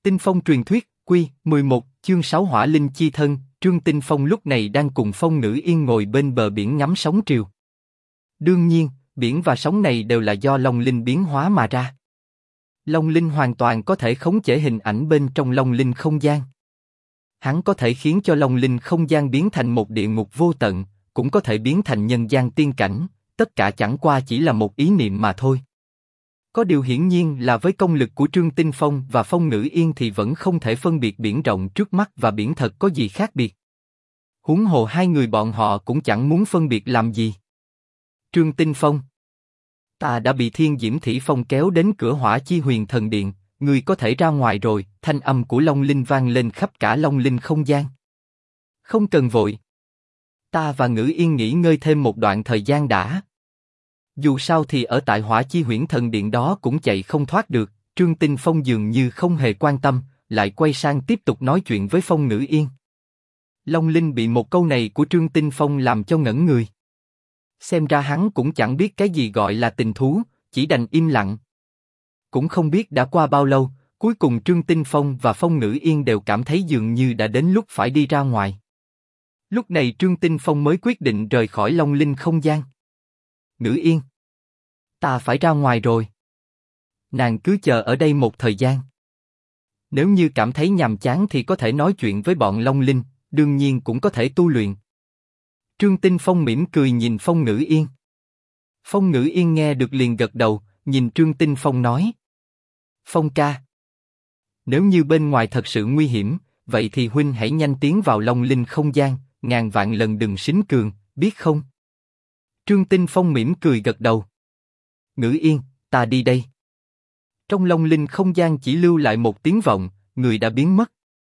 Tinh Phong truyền thuyết, Quy 11, chương 6 Hỏa Linh chi thân. Trương Tinh Phong lúc này đang cùng Phong Ngữ Yên ngồi bên bờ biển ngắm sóng triều. Đương nhiên, biển và sóng này đều là do Long Linh biến hóa mà ra. Long Linh hoàn toàn có thể khống chế hình ảnh bên trong Long Linh không gian. Hắn có thể khiến cho Long Linh không gian biến thành một địa ngục vô tận, cũng có thể biến thành nhân gian tiên cảnh, tất cả chẳng qua chỉ là một ý niệm mà thôi. Có điều hiển nhiên là với công lực của Trương Tinh Phong và Phong Ngữ Yên thì vẫn không thể phân biệt biển rộng trước mắt và biển thật có gì khác biệt. Huống hồ hai người bọn họ cũng chẳng muốn phân biệt làm gì. Trương Tinh Phong, ta đã bị Thiên Diễm Thủy Phong kéo đến cửa Hỏa Chi Huyền Thần Điện, ngươi có thể ra ngoài rồi. Thanh âm của Long Linh vang lên khắp cả Long Linh không gian. Không cần vội. Ta và Ngữ Yên nghỉ ngơi thêm một đoạn thời gian đã. Dù sao thì ở tại Hỏa Chi Huyễn Thần Điện đó cũng chạy không thoát được. Trương Tinh Phong dường như không hề quan tâm, lại quay sang tiếp tục nói chuyện với Phong Ngữ Yên. Long Linh bị một câu này của Trương Tinh Phong làm cho ngẩn người. Xem ra hắn cũng chẳng biết cái gì gọi là tình thú, chỉ đành im lặng. Cũng không biết đã qua bao lâu, cuối cùng Trương Tinh Phong và Phong Ngữ Yên đều cảm thấy dường như đã đến lúc phải đi ra ngoài. Lúc này Trương Tinh Phong mới quyết định rời khỏi Long Linh không gian. Ngữ Yên, ta phải ra ngoài rồi. Nàng cứ chờ ở đây một thời gian. Nếu như cảm thấy nhàm chán thì có thể nói chuyện với bọn Long Linh, đương nhiên cũng có thể tu luyện. Trương Tinh Phong mỉm cười nhìn Phong Ngữ Yên. Phong Ngữ Yên nghe được liền gật đầu, nhìn Trương Tinh Phong nói. Phong ca, nếu như bên ngoài thật sự nguy hiểm, vậy thì huynh hãy nhanh tiến vào Long Linh không gian, ngàn vạn lần đừng sính cường, biết không? Trương Tinh Phong mỉm cười gật đầu. Ngữ Yên, ta đi đây. Trong Long Linh không gian chỉ lưu lại một tiếng vọng, người đã biến mất.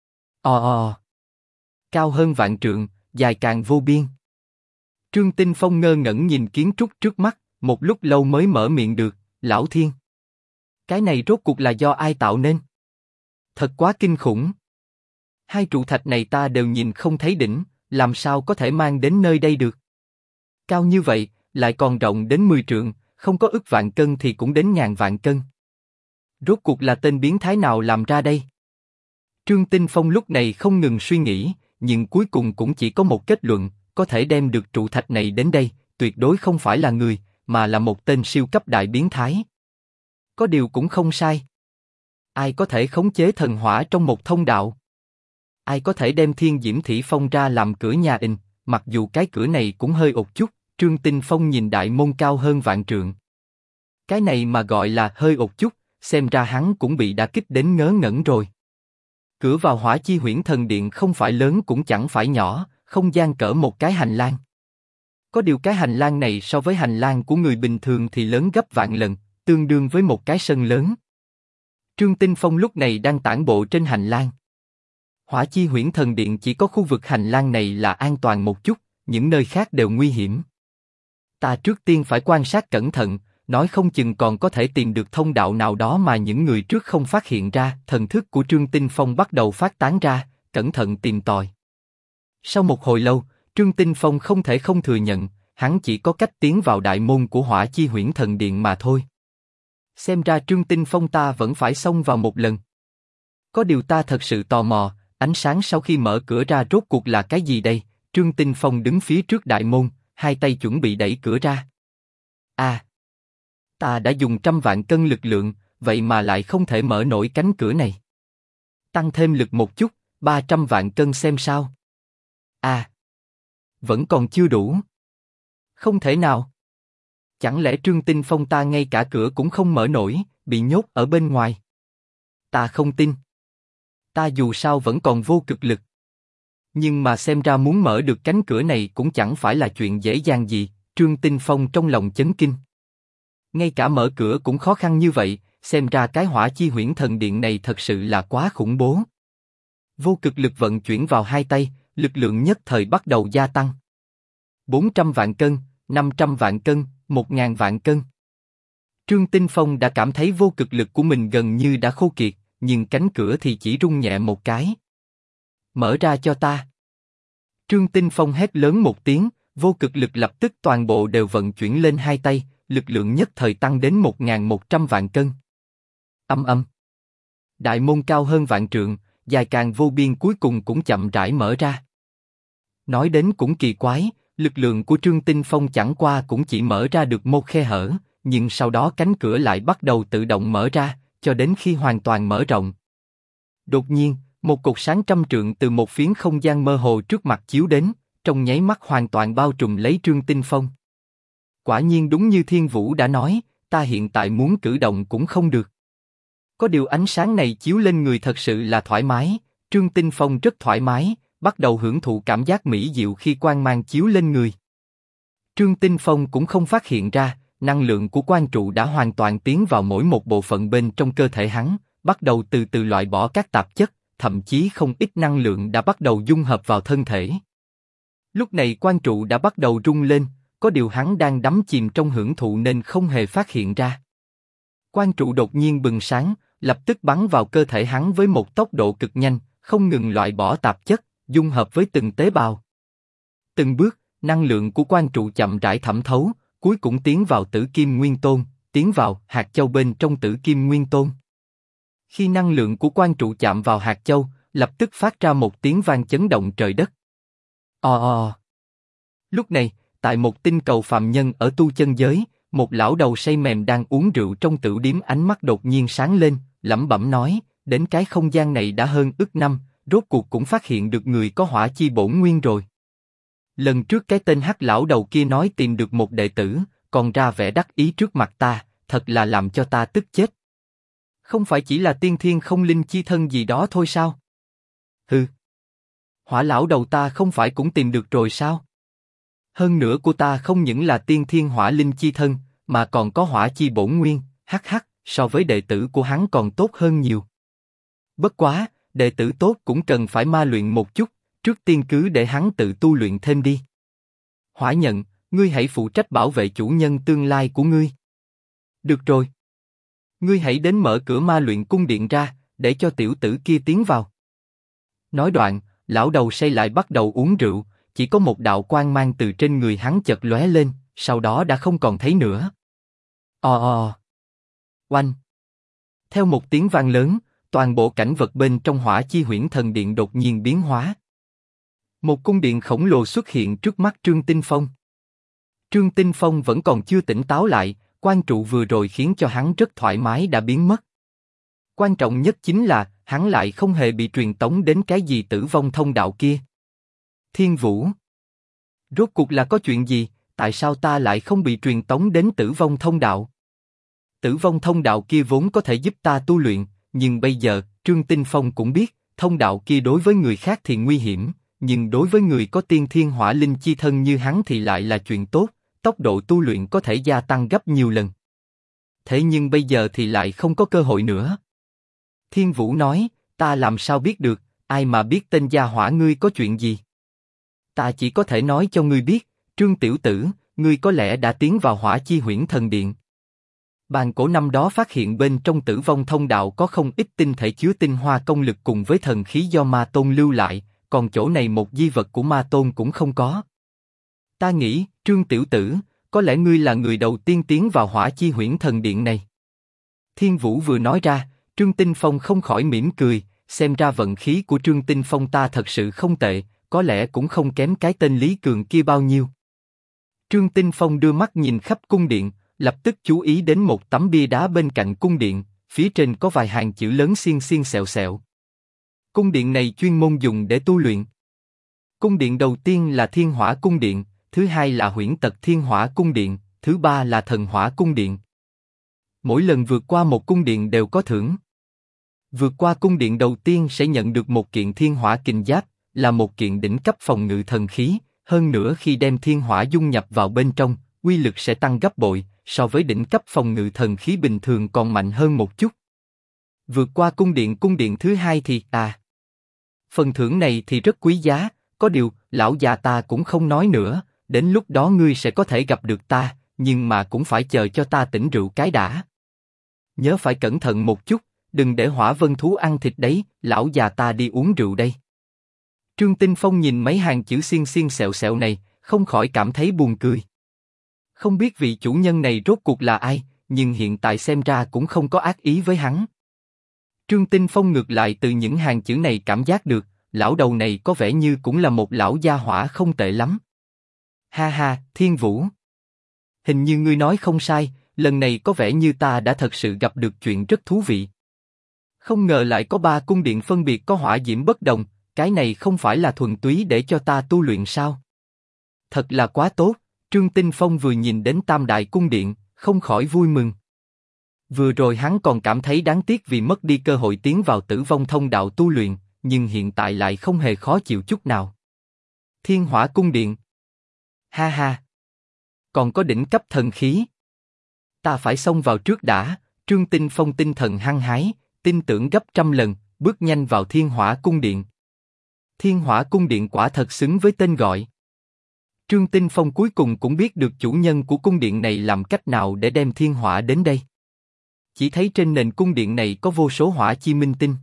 Cao hơn vạn trượng, dài càng vô biên. Trương Tinh Phong ngơ ngẩn nhìn kiến trúc trước mắt, một lúc lâu mới mở miệng được, Lão Thiên. Cái này rốt cuộc là do ai tạo nên? Thật quá kinh khủng. Hai trụ thạch này ta đều nhìn không thấy đỉnh, làm sao có thể mang đến nơi đây được? Cao như vậy, lại còn rộng đến 10 trượng, không có ức vạn cân thì cũng đến ngàn vạn cân. Rốt cuộc là tên biến thái nào làm ra đây? Trương Tinh Phong lúc này không ngừng suy nghĩ, nhưng cuối cùng cũng chỉ có một kết luận, có thể đem được trụ thạch này đến đây, tuyệt đối không phải là người, mà là một tên siêu cấp đại biến thái. Có điều cũng không sai. Ai có thể khống chế thần hỏa trong một thông đạo? Ai có thể đem Thiên Diễm Thủy Phong ra làm cửa nhà in? Mặc dù cái cửa này cũng hơi ột chút, Trương Tinh Phong nhìn đại môn cao hơn vạn trượng. Cái này mà gọi là hơi ột chút, xem ra hắn cũng bị đả kích đến ngớ ngẩn rồi. Cửa vào Hỏa Chi Huyễn Thần Điện không phải lớn cũng chẳng phải nhỏ, không gian cỡ một cái hành lang. Có điều cái hành lang này so với hành lang của người bình thường thì lớn gấp vạn lần, tương đương với một cái sân lớn. Trương Tinh Phong lúc này đang tản bộ trên hành lang. Hỏa Chi Huyễn Thần Điện chỉ có khu vực hành lang này là an toàn một chút, những nơi khác đều nguy hiểm. Ta trước tiên phải quan sát cẩn thận, nói không chừng còn có thể tìm được thông đạo nào đó mà những người trước không phát hiện ra. Thần thức của Trương Tinh Phong bắt đầu phát tán ra, cẩn thận tìm tòi. Sau một hồi lâu, Trương Tinh Phong không thể không thừa nhận, hắn chỉ có cách tiến vào đại môn của Hỏa Chi Huyễn Thần Điện mà thôi. Xem ra Trương Tinh Phong ta vẫn phải xông vào một lần. Có điều ta thật sự tò mò, ánh sáng sau khi mở cửa ra rốt cuộc là cái gì đây? Trương Tinh Phong đứng phía trước đại môn, hai tay chuẩn bị đẩy cửa ra. Ta đã dùng 100 vạn cân lực lượng, vậy mà lại không thể mở nổi cánh cửa này. Tăng thêm lực một chút, 300 vạn cân xem sao. Vẫn còn chưa đủ. Không thể nào. Chẳng lẽ Trương Tinh Phong ta ngay cả cửa cũng không mở nổi, bị nhốt ở bên ngoài? Ta không tin. Ta dù sao vẫn còn vô cực lực. Nhưng mà xem ra muốn mở được cánh cửa này cũng chẳng phải là chuyện dễ dàng gì. Trương Tinh Phong trong lòng chấn kinh. Ngay cả mở cửa cũng khó khăn như vậy, xem ra cái Hỏa Chi Huyễn Thần Điện này thật sự là quá khủng bố. Vô cực lực vận chuyển vào hai tay, lực lượng nhất thời bắt đầu gia tăng. 400 vạn cân, 500 vạn cân, 1000 vạn cân. Trương Tinh Phong đã cảm thấy vô cực lực của mình gần như đã khô kiệt, nhưng cánh cửa thì chỉ rung nhẹ một cái. Mở ra cho ta. Trương Tinh Phong hét lớn một tiếng, vô cực lực lập tức toàn bộ đều vận chuyển lên hai tay, lực lượng nhất thời tăng đến 1100 vạn cân. Âm âm. Đại môn cao hơn vạn trượng, dài càng vô biên cuối cùng cũng chậm rãi mở ra. Nói đến cũng kỳ quái, lực lượng của Trương Tinh Phong chẳng qua cũng chỉ mở ra được một khe hở, nhưng sau đó cánh cửa lại bắt đầu tự động mở ra, cho đến khi hoàn toàn mở rộng. Đột nhiên, một cột sáng trăm trượng từ một phiến không gian mơ hồ trước mặt chiếu đến, trong nháy mắt hoàn toàn bao trùm lấy Trương Tinh Phong. Quả nhiên đúng như Thiên Vũ đã nói, ta hiện tại muốn cử động cũng không được. Có điều ánh sáng này chiếu lên người thật sự là thoải mái, Trương Tinh Phong rất thoải mái, bắt đầu hưởng thụ cảm giác mỹ diệu khi quang mang chiếu lên người. Trương Tinh Phong cũng không phát hiện ra, năng lượng của quang trụ đã hoàn toàn tiến vào mỗi một bộ phận bên trong cơ thể hắn, bắt đầu từ từ loại bỏ các tạp chất, thậm chí không ít năng lượng đã bắt đầu dung hợp vào thân thể. Lúc này quang trụ đã bắt đầu rung lên, có điều hắn đang đắm chìm trong hưởng thụ nên không hề phát hiện ra. Quang trụ đột nhiên bừng sáng, lập tức bắn vào cơ thể hắn với một tốc độ cực nhanh, không ngừng loại bỏ tạp chất, dung hợp với từng tế bào. Từng bước, năng lượng của quang trụ chậm rãi thẩm thấu, cuối cùng tiến vào tử kim nguyên tôn, tiến vào hạt châu bên trong tử kim nguyên tôn. Khi năng lượng của quang trụ chạm vào hạt châu, lập tức phát ra một tiếng vang chấn động trời đất. Lúc này, tại một tinh cầu phàm nhân ở tu chân giới, một lão đầu say mềm đang uống rượu trong tửu điếm, ánh mắt đột nhiên sáng lên, lẩm bẩm nói, đến cái không gian này đã hơn ức năm, rốt cuộc cũng phát hiện được người có hỏa chi bổn nguyên rồi. Lần trước cái tên hắc lão đầu kia nói tìm được một đệ tử, còn ra vẻ đắc ý trước mặt ta, thật là làm cho ta tức chết. Không phải chỉ là tiên thiên không linh chi thân gì đó thôi sao? Hừ. Hỏa lão đầu ta không phải cũng tìm được rồi sao? Hơn nữa của ta không những là tiên thiên hỏa linh chi thân, mà còn có hỏa chi bổn nguyên, hắc hắc, so với đệ tử của hắn còn tốt hơn nhiều. Bất quá, đệ tử tốt cũng cần phải ma luyện một chút, trước tiên cứ để hắn tự tu luyện thêm đi. Hỏa Nhận, ngươi hãy phụ trách bảo vệ chủ nhân tương lai của ngươi. Được rồi. Ngươi hãy đến mở cửa ma luyện cung điện ra, để cho tiểu tử kia tiến vào. Nói đoạn, lão đầu say lại bắt đầu uống rượu, chỉ có một đạo quang mang từ trên người hắn chợt lóe lên, sau đó đã không còn thấy nữa. Oanh! Theo một tiếng vang lớn, toàn bộ cảnh vật bên trong Hỏa Chi Huyễn Thần Điện đột nhiên biến hóa. Một cung điện khổng lồ xuất hiện trước mắt Trương Tinh Phong. Trương Tinh Phong vẫn còn chưa tỉnh táo lại, quang trụ vừa rồi khiến cho hắn rất thoải mái đã biến mất. Quan trọng nhất chính là, hắn lại không hề bị truyền tống đến cái gì tử vong thông đạo kia. Thiên Vũ! Rốt cuộc là có chuyện gì, tại sao ta lại không bị truyền tống đến tử vong thông đạo? Tử vong thông đạo kia vốn có thể giúp ta tu luyện, nhưng bây giờ, Trương Tinh Phong cũng biết, thông đạo kia đối với người khác thì nguy hiểm, nhưng đối với người có tiên thiên hỏa linh chi thân như hắn thì lại là chuyện tốt, tốc độ tu luyện có thể gia tăng gấp nhiều lần. Thế nhưng bây giờ thì lại không có cơ hội nữa. Thiên Vũ nói, ta làm sao biết được, ai mà biết tên gia hỏa ngươi có chuyện gì? Ta chỉ có thể nói cho ngươi biết, Trương tiểu tử, ngươi có lẽ đã tiến vào Hỏa Chi Huyễn Thần Điện. Bàn cổ năm đó phát hiện bên trong tử vong thông đạo có không ít tinh thể chứa tinh hoa công lực cùng với thần khí do Ma Tôn lưu lại, còn chỗ này một di vật của Ma Tôn cũng không có. Ta nghĩ, Trương tiểu tử, có lẽ ngươi là người đầu tiên tiến vào Hỏa Chi Huyễn Thần Điện này. Thiên Vũ vừa nói ra, Trương Tinh Phong không khỏi mỉm cười, xem ra vận khí của Trương Tinh Phong ta thật sự không tệ, có lẽ cũng không kém cái tên Lý Cường kia bao nhiêu. Trương Tinh Phong đưa mắt nhìn khắp cung điện, lập tức chú ý đến một tấm bia đá bên cạnh cung điện, phía trên có vài hàng chữ lớn xiên xiên xẹo xẹo. Cung điện này chuyên môn dùng để tu luyện. Cung điện đầu tiên là Thiên Hỏa Cung Điện, thứ hai là Huyễn Tật Thiên Hỏa Cung Điện, thứ ba là Thần Hỏa Cung Điện. Mỗi lần vượt qua một cung điện đều có thưởng. Vượt qua cung điện đầu tiên sẽ nhận được một kiện Thiên Hỏa Kình Giáp, là một kiện đỉnh cấp phòng ngự thần khí, hơn nữa khi đem thiên hỏa dung nhập vào bên trong, uy lực sẽ tăng gấp bội, so với đỉnh cấp phòng ngự thần khí bình thường còn mạnh hơn một chút. Vượt qua cung điện thứ hai thì phần thưởng này thì rất quý giá, có điều, lão già ta cũng không nói nữa, đến lúc đó ngươi sẽ có thể gặp được ta, nhưng mà cũng phải chờ cho ta tỉnh rượu cái đã. Nhớ phải cẩn thận một chút, đừng để hỏa vân thú ăn thịt đấy, lão già ta đi uống rượu đây. Trương Tinh Phong nhìn mấy hàng chữ xiên xiên xẹo xẹo này, không khỏi cảm thấy buồn cười. Không biết vị chủ nhân này rốt cuộc là ai, nhưng hiện tại xem ra cũng không có ác ý với hắn. Trương Tinh Phong ngược lại từ những hàng chữ này cảm giác được, lão đầu này có vẻ như cũng là một lão gia hỏa không tệ lắm. Ha ha, Thiên Vũ. Hình như ngươi nói không sai, lần này có vẻ như ta đã thật sự gặp được chuyện rất thú vị. Không ngờ lại có 3 cung điện phân biệt có hỏa diễm bất đồng, cái này không phải là thuần túy để cho ta tu luyện sao? Thật là quá tốt, Trương Tinh Phong vừa nhìn đến Tam Đại Cung Điện, không khỏi vui mừng. Vừa rồi hắn còn cảm thấy đáng tiếc vì mất đi cơ hội tiến vào Tử Vong Thông đạo tu luyện, nhưng hiện tại lại không hề khó chịu chút nào. Thiên Hỏa Cung Điện. Ha ha. Còn có đỉnh cấp thần khí. Ta phải xông vào trước đã. Trương Tinh Phong tinh thần hăng hái, tin tưởng gấp trăm lần, bước nhanh vào Thiên Hỏa Cung Điện. Thiên Hỏa Cung Điện quả thật xứng với tên gọi. Trương Tinh Phong cuối cùng cũng biết được chủ nhân của cung điện này làm cách nào để đem thiên hỏa đến đây. Chỉ thấy trên nền cung điện này có vô số hỏa chi minh tinh.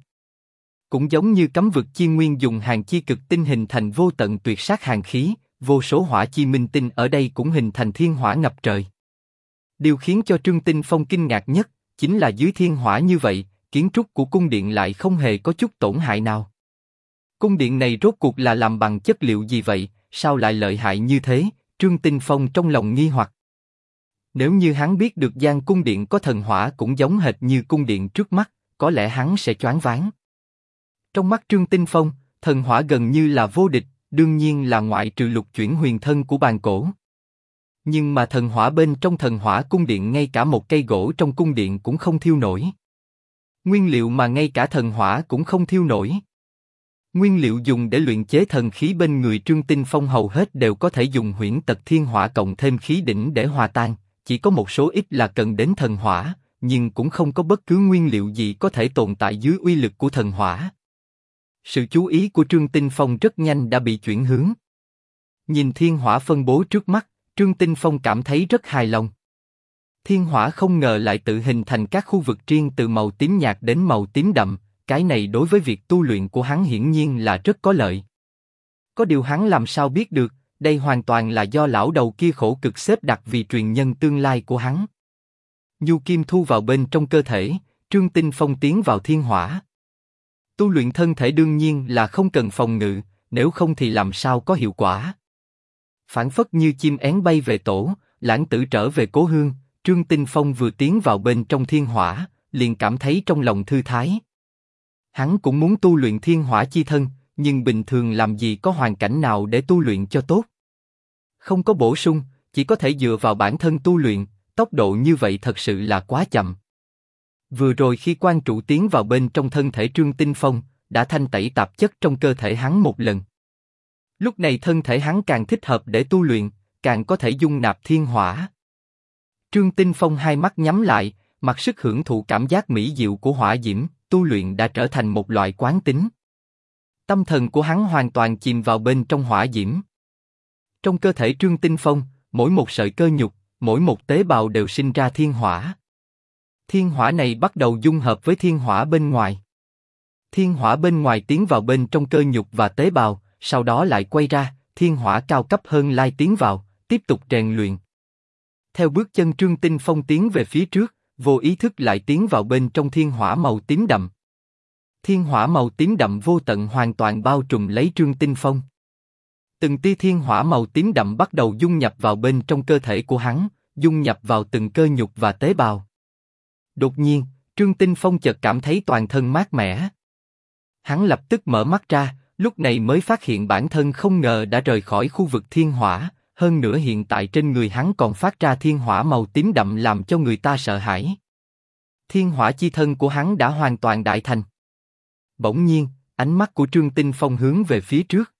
Cũng giống như cấm vực chi nguyên dùng hàng chi cực tinh hình thành vô tận tuyệt sát hàng khí, vô số hỏa chi minh tinh ở đây cũng hình thành thiên hỏa ngập trời. Điều khiến cho Trương Tinh Phong kinh ngạc nhất, chính là dưới thiên hỏa như vậy, kiến trúc của cung điện lại không hề có chút tổn hại nào. Cung điện này rốt cuộc là làm bằng chất liệu gì vậy, sao lại lợi hại như thế? Trương Tinh Phong trong lòng nghi hoặc. Nếu như hắn biết được gian cung điện có thần hỏa cũng giống hệt như cung điện trước mắt, có lẽ hắn sẽ choáng váng. Trong mắt Trương Tinh Phong, thần hỏa gần như là vô địch, đương nhiên là ngoại trừ lục chuyển huyền thân của bàn cổ. Nhưng mà thần hỏa bên trong thần hỏa cung điện ngay cả một cây gỗ trong cung điện cũng không thiêu nổi. Nguyên liệu mà ngay cả thần hỏa cũng không thiêu nổi. Nguyên liệu dùng để luyện chế thần khí bên người Trương Tinh Phong hầu hết đều có thể dùng huyễn tật thiên hỏa cộng thêm khí đỉnh để hòa tan, chỉ có một số ít là cần đến thần hỏa, nhưng cũng không có bất cứ nguyên liệu gì có thể tồn tại dưới uy lực của thần hỏa. Sự chú ý của Trương Tinh Phong rất nhanh đã bị chuyển hướng. Nhìn thiên hỏa phân bố trước mắt, Trương Tinh Phong cảm thấy rất hài lòng. Thiên hỏa không ngờ lại tự hình thành các khu vực riêng từ màu tím nhạt đến màu tím đậm. Cái này đối với việc tu luyện của hắn hiển nhiên là rất có lợi. Có điều hắn làm sao biết được, đây hoàn toàn là do lão đầu kia khổ cực xếp đặt vì truyền nhân tương lai của hắn. Nhu kim thu vào bên trong cơ thể, Trương Tinh Phong tiến vào thiên hỏa. Tu luyện thân thể đương nhiên là không cần phòng ngự, nếu không thì làm sao có hiệu quả. Phản phất như chim én bay về tổ, lãng tử trở về cố hương, Trương Tinh Phong vừa tiến vào bên trong thiên hỏa, liền cảm thấy trong lòng thư thái. Hắn cũng muốn tu luyện thiên hỏa chi thân, nhưng bình thường làm gì có hoàn cảnh nào để tu luyện cho tốt. Không có bổ sung, chỉ có thể dựa vào bản thân tu luyện, tốc độ như vậy thật sự là quá chậm. Vừa rồi khi quan trụ tiến vào bên trong thân thể Trương Tinh Phong, đã thanh tẩy tạp chất trong cơ thể hắn một lần. Lúc này thân thể hắn càng thích hợp để tu luyện, càng có thể dung nạp thiên hỏa. Trương Tinh Phong hai mắt nhắm lại, mặc sức hưởng thụ cảm giác mỹ diệu của hỏa diễm. Tu luyện đã trở thành một loại quán tính. Tâm thần của hắn hoàn toàn chìm vào bên trong hỏa diễm. Trong cơ thể Trương Tinh Phong, mỗi một sợi cơ nhục, mỗi một tế bào đều sinh ra thiên hỏa. Thiên hỏa này bắt đầu dung hợp với thiên hỏa bên ngoài. Thiên hỏa bên ngoài tiến vào bên trong cơ nhục và tế bào, sau đó lại quay ra, thiên hỏa cao cấp hơn lai tiến vào, tiếp tục rèn luyện. Theo bước chân Trương Tinh Phong tiến về phía trước, vô ý thức lại tiến vào bên trong thiên hỏa màu tím đậm. Thiên hỏa màu tím đậm vô tận hoàn toàn bao trùm lấy Trương Tinh Phong. Từng tia thiên hỏa màu tím đậm bắt đầu dung nhập vào bên trong cơ thể của hắn, dung nhập vào từng cơ nhục và tế bào. Đột nhiên, Trương Tinh Phong chợt cảm thấy toàn thân mát mẻ. Hắn lập tức mở mắt ra, lúc này mới phát hiện bản thân không ngờ đã rời khỏi khu vực thiên hỏa. Hơn nữa hiện tại trên người hắn còn phát ra thiên hỏa màu tím đậm làm cho người ta sợ hãi. Thiên hỏa chi thân của hắn đã hoàn toàn đại thành. Bỗng nhiên, ánh mắt của Trương Tinh Phong hướng về phía trước.